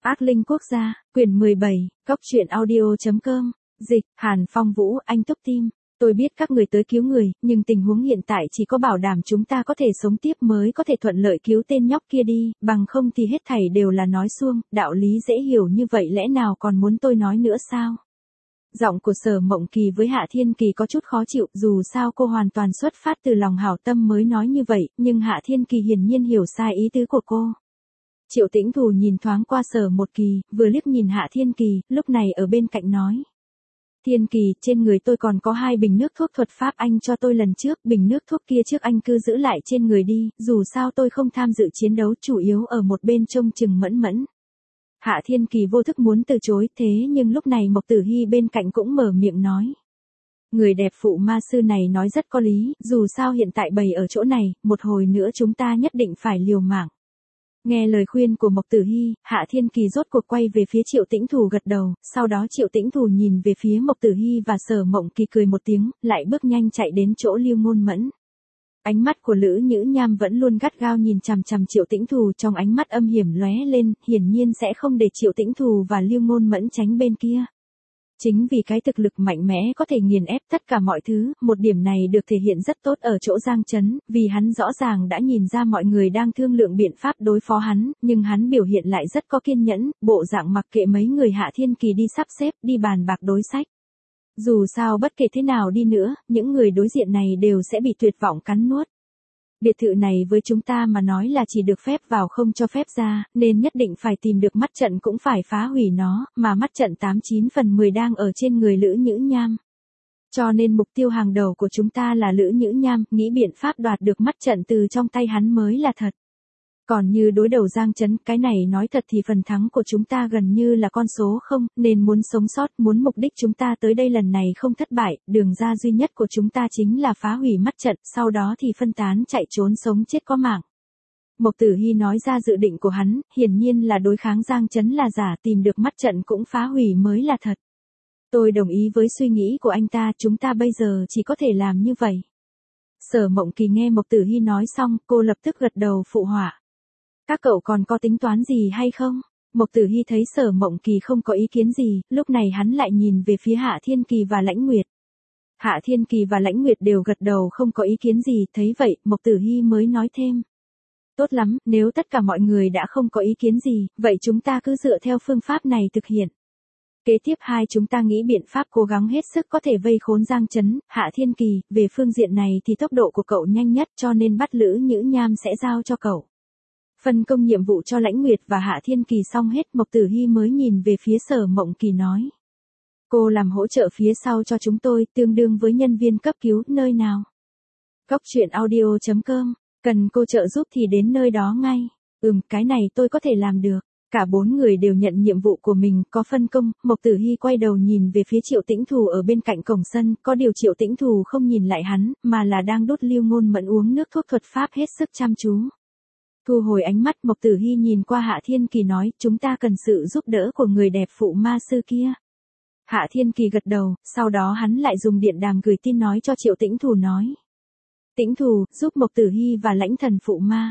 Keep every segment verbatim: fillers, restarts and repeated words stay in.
Ác linh quốc gia, quyển mười bảy, góc truyện audio.com, dịch, Hàn Phong Vũ, anh Túc Tim. Tôi biết các người tới cứu người, nhưng tình huống hiện tại chỉ có bảo đảm chúng ta có thể sống tiếp mới có thể thuận lợi cứu tên nhóc kia đi, bằng không thì hết thảy đều là nói suông, đạo lý dễ hiểu như vậy lẽ nào còn muốn tôi nói nữa sao? Giọng của Sở Mộng Kỳ với Hạ Thiên Kỳ có chút khó chịu, dù sao cô hoàn toàn xuất phát từ lòng hảo tâm mới nói như vậy, nhưng Hạ Thiên Kỳ hiển nhiên hiểu sai ý tứ của cô. Triệu Tĩnh Thù nhìn thoáng qua Sở Một Kỳ, vừa liếc nhìn Hạ Thiên Kỳ, lúc này ở bên cạnh nói. Thiên Kỳ, trên người tôi còn có hai bình nước thuốc thuật pháp anh cho tôi lần trước, bình nước thuốc kia trước anh cứ giữ lại trên người đi, dù sao tôi không tham dự chiến đấu, chủ yếu ở một bên trông chừng mẫn mẫn. Hạ Thiên Kỳ vô thức muốn từ chối, thế nhưng lúc này Mộc Tử Hy bên cạnh cũng mở miệng nói. Người đẹp phụ ma sư này nói rất có lý, dù sao hiện tại bầy ở chỗ này, một hồi nữa chúng ta nhất định phải liều mạng. Nghe lời khuyên của Mộc Tử Hy, Hạ Thiên Kỳ rốt cuộc quay về phía Triệu Tĩnh Thù gật đầu, sau đó Triệu Tĩnh Thù nhìn về phía Mộc Tử Hy và Sở Mộng Kỳ cười một tiếng, lại bước nhanh chạy đến chỗ Lưu Ngôn Mẫn. Ánh mắt của Lữ Nhữ Nham vẫn luôn gắt gao nhìn chằm chằm Triệu Tĩnh Thù, trong ánh mắt âm hiểm lóe lên, hiển nhiên sẽ không để Triệu Tĩnh Thù và Lưu Ngôn Mẫn tránh bên kia. Chính vì cái thực lực mạnh mẽ có thể nghiền ép tất cả mọi thứ, một điểm này được thể hiện rất tốt ở chỗ Giang Chấn, vì hắn rõ ràng đã nhìn ra mọi người đang thương lượng biện pháp đối phó hắn, nhưng hắn biểu hiện lại rất có kiên nhẫn, bộ dạng mặc kệ mấy người Hạ Thiên Kỳ đi sắp xếp, đi bàn bạc đối sách. Dù sao bất kể thế nào đi nữa, những người đối diện này đều sẽ bị tuyệt vọng cắn nuốt. Biệt thự này với chúng ta mà nói là chỉ được phép vào không cho phép ra, nên nhất định phải tìm được mắt trận cũng phải phá hủy nó, mà mắt trận tám chín phần mười đang ở trên người Lữ Nhữ Nham. Cho nên mục tiêu hàng đầu của chúng ta là Lữ Nhữ Nham, nghĩ biện pháp đoạt được mắt trận từ trong tay hắn mới là thật. Còn như đối đầu Giang Chấn, cái này nói thật thì phần thắng của chúng ta gần như là con số không, nên muốn sống sót, muốn mục đích chúng ta tới đây lần này không thất bại, đường ra duy nhất của chúng ta chính là phá hủy mắt trận, sau đó thì phân tán chạy trốn sống chết có mạng. Mộc Tử Hy nói ra dự định của hắn, hiển nhiên là đối kháng Giang Chấn là giả, tìm được mắt trận cũng phá hủy mới là thật. Tôi đồng ý với suy nghĩ của anh ta, chúng ta bây giờ chỉ có thể làm như vậy. Sở Mộng Kỳ nghe Mộc Tử Hy nói xong, cô lập tức gật đầu phụ họa. Các cậu còn có tính toán gì hay không? Mộc Tử Hy thấy Sở Mộng Kỳ không có ý kiến gì, lúc này hắn lại nhìn về phía Hạ Thiên Kỳ và Lãnh Nguyệt. Hạ Thiên Kỳ và Lãnh Nguyệt đều gật đầu không có ý kiến gì, thấy vậy, Mộc Tử Hy mới nói thêm. Tốt lắm, nếu tất cả mọi người đã không có ý kiến gì, vậy chúng ta cứ dựa theo phương pháp này thực hiện. Kế tiếp hai chúng ta nghĩ biện pháp cố gắng hết sức có thể vây khốn Giang Chấn, Hạ Thiên Kỳ, về phương diện này thì tốc độ của cậu nhanh nhất cho nên bắt Lữ Nhữ Nham sẽ giao cho cậu. Phân công nhiệm vụ cho Lãnh Nguyệt và Hạ Thiên Kỳ xong hết, Mộc Tử Hy mới nhìn về phía Sở Mộng Kỳ nói. Cô làm hỗ trợ phía sau cho chúng tôi, tương đương với nhân viên cấp cứu, nơi nào? Góc truyện audio.com, cần cô trợ giúp thì đến nơi đó ngay. Ừm, cái này tôi có thể làm được. Cả bốn người đều nhận nhiệm vụ của mình, có phân công, Mộc Tử Hy quay đầu nhìn về phía Triệu Tĩnh Thù ở bên cạnh cổng sân, có điều Triệu Tĩnh Thù không nhìn lại hắn, mà là đang đút Lưu Ngôn Mẫn uống nước thuốc thuật pháp hết sức chăm chú. Thu hồi ánh mắt, Mộc Tử Hy nhìn qua Hạ Thiên Kỳ nói, chúng ta cần sự giúp đỡ của người đẹp phụ ma sư kia. Hạ Thiên Kỳ gật đầu, sau đó hắn lại dùng điện đàm gửi tin nói cho Triệu Tĩnh Thù nói. Tĩnh Thù, giúp Mộc Tử Hy và Lãnh Thần phụ ma.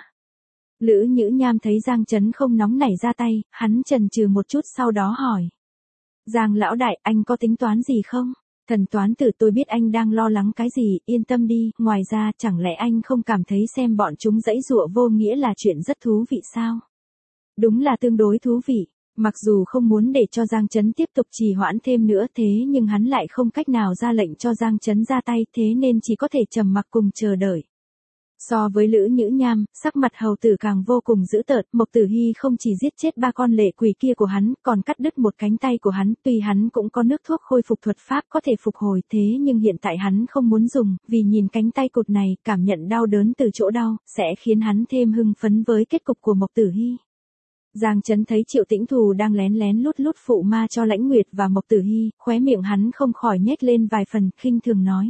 Lữ Nhữ Nham thấy Giang Chấn không nóng nảy ra tay, hắn chần chừ một chút sau đó hỏi. Giang lão đại, anh có tính toán gì không? Thần toán tử, tôi biết anh đang lo lắng cái gì, yên tâm đi, ngoài ra chẳng lẽ anh không cảm thấy xem bọn chúng giãy giụa vô nghĩa là chuyện rất thú vị sao? Đúng là tương đối thú vị, mặc dù không muốn để cho Giang Chấn tiếp tục trì hoãn thêm nữa thế nhưng hắn lại không cách nào ra lệnh cho Giang Chấn ra tay thế nên chỉ có thể trầm mặc cùng chờ đợi. So với Lữ Nhữ Nham, sắc mặt hầu tử càng vô cùng dữ tợn, Mộc Tử Hy không chỉ giết chết ba con lệ quỷ kia của hắn, còn cắt đứt một cánh tay của hắn, tuy hắn cũng có nước thuốc khôi phục thuật pháp có thể phục hồi thế nhưng hiện tại hắn không muốn dùng, vì nhìn cánh tay cụt này, cảm nhận đau đớn từ chỗ đau, sẽ khiến hắn thêm hưng phấn với kết cục của Mộc Tử Hy. Giang Chấn thấy Triệu Tĩnh Thù đang lén lén lút lút phụ ma cho Lãnh Nguyệt và Mộc Tử Hy, khóe miệng hắn không khỏi nhếch lên vài phần, khinh thường nói.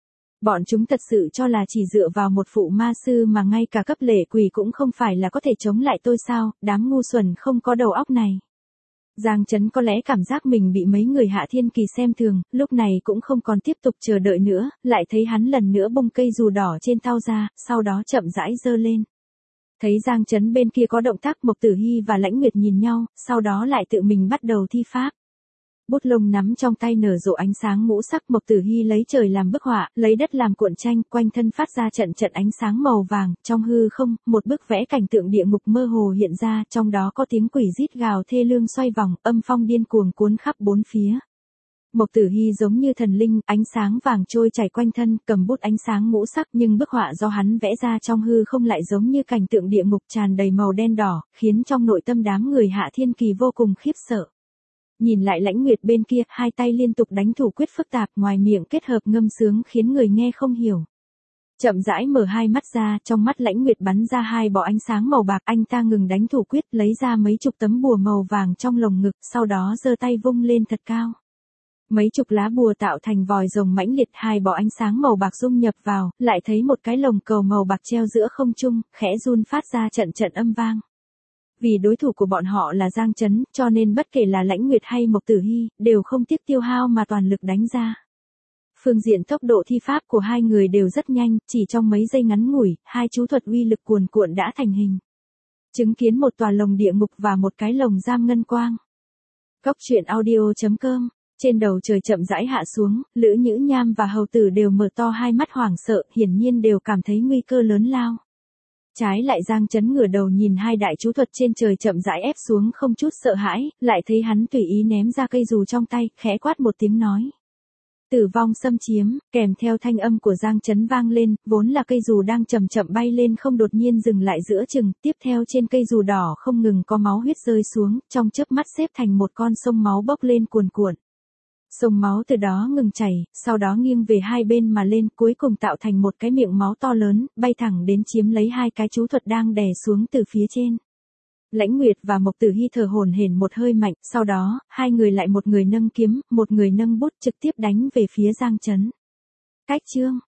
Bọn chúng thật sự cho là chỉ dựa vào một phụ ma sư mà ngay cả cấp lệ quỷ cũng không phải là có thể chống lại tôi sao, đám ngu xuẩn không có đầu óc này. Giang Chấn có lẽ cảm giác mình bị mấy người Hạ Thiên Kỳ xem thường, lúc này cũng không còn tiếp tục chờ đợi nữa, lại thấy hắn lần nữa bung cây dù đỏ trên thau ra, sau đó chậm rãi giơ lên. Thấy Giang Chấn bên kia có động tác, Mộc Tử Hy và Lãnh Nguyệt nhìn nhau, sau đó lại tự mình bắt đầu thi pháp. Bút lông nắm trong tay nở rộ ánh sáng ngũ sắc, Mộc Tử Hy lấy trời làm bức họa, lấy đất làm cuộn tranh, quanh thân phát ra trận trận ánh sáng màu vàng, trong hư không, một bức vẽ cảnh tượng địa ngục mơ hồ hiện ra, trong đó có tiếng quỷ rít gào thê lương xoay vòng, âm phong điên cuồng cuốn khắp bốn phía. Mộc Tử Hy giống như thần linh, ánh sáng vàng trôi chảy quanh thân, cầm bút ánh sáng ngũ sắc, nhưng bức họa do hắn vẽ ra trong hư không lại giống như cảnh tượng địa ngục tràn đầy màu đen đỏ, khiến trong nội tâm đám người Hạ Thiên Kỳ vô cùng khiếp sợ. Nhìn lại Lãnh Nguyệt bên kia, hai tay liên tục đánh thủ quyết phức tạp, ngoài miệng kết hợp ngâm sướng khiến người nghe không hiểu. Chậm rãi mở hai mắt ra, trong mắt Lãnh Nguyệt bắn ra hai bọ ánh sáng màu bạc, anh ta ngừng đánh thủ quyết, lấy ra mấy chục tấm bùa màu vàng trong lồng ngực, sau đó giơ tay vung lên thật cao. Mấy chục lá bùa tạo thành vòi rồng mãnh liệt, hai bọ ánh sáng màu bạc dung nhập vào, lại thấy một cái lồng cầu màu bạc treo giữa không trung, khẽ run phát ra trận trận âm vang. Vì đối thủ của bọn họ là Giang Chấn, cho nên bất kể là Lãnh Nguyệt hay Mộc Tử Hy, đều không tiếc tiêu hao mà toàn lực đánh ra. Phương diện tốc độ thi pháp của hai người đều rất nhanh, chỉ trong mấy giây ngắn ngủi, hai chú thuật uy lực cuồn cuộn đã thành hình. Chứng kiến một tòa lồng địa ngục và một cái lồng giam ngân quang. Cóc truyện audio chấm com. Trên đầu trời chậm rãi hạ xuống, Lữ Nhữ Nham và Hầu Tử đều mở to hai mắt hoảng sợ, hiển nhiên đều cảm thấy nguy cơ lớn lao. Trái lại Giang Chấn ngửa đầu nhìn hai đại chú thuật trên trời chậm rãi ép xuống không chút sợ hãi, lại thấy hắn tùy ý ném ra cây dù trong tay, khẽ quát một tiếng nói. Tử vong xâm chiếm, kèm theo thanh âm của Giang Chấn vang lên, vốn là cây dù đang chậm chậm bay lên không đột nhiên dừng lại giữa chừng, tiếp theo trên cây dù đỏ không ngừng có máu huyết rơi xuống, trong chớp mắt xếp thành một con sông máu bốc lên cuồn cuộn. Sông máu từ đó ngừng chảy, sau đó nghiêng về hai bên mà lên, cuối cùng tạo thành một cái miệng máu to lớn, bay thẳng đến chiếm lấy hai cái chú thuật đang đè xuống từ phía trên. Lãnh Nguyệt và Mộc Tử Hy thở hổn hển một hơi mạnh, sau đó, hai người lại một người nâng kiếm, một người nâng bút trực tiếp đánh về phía Giang Chấn. Cách chương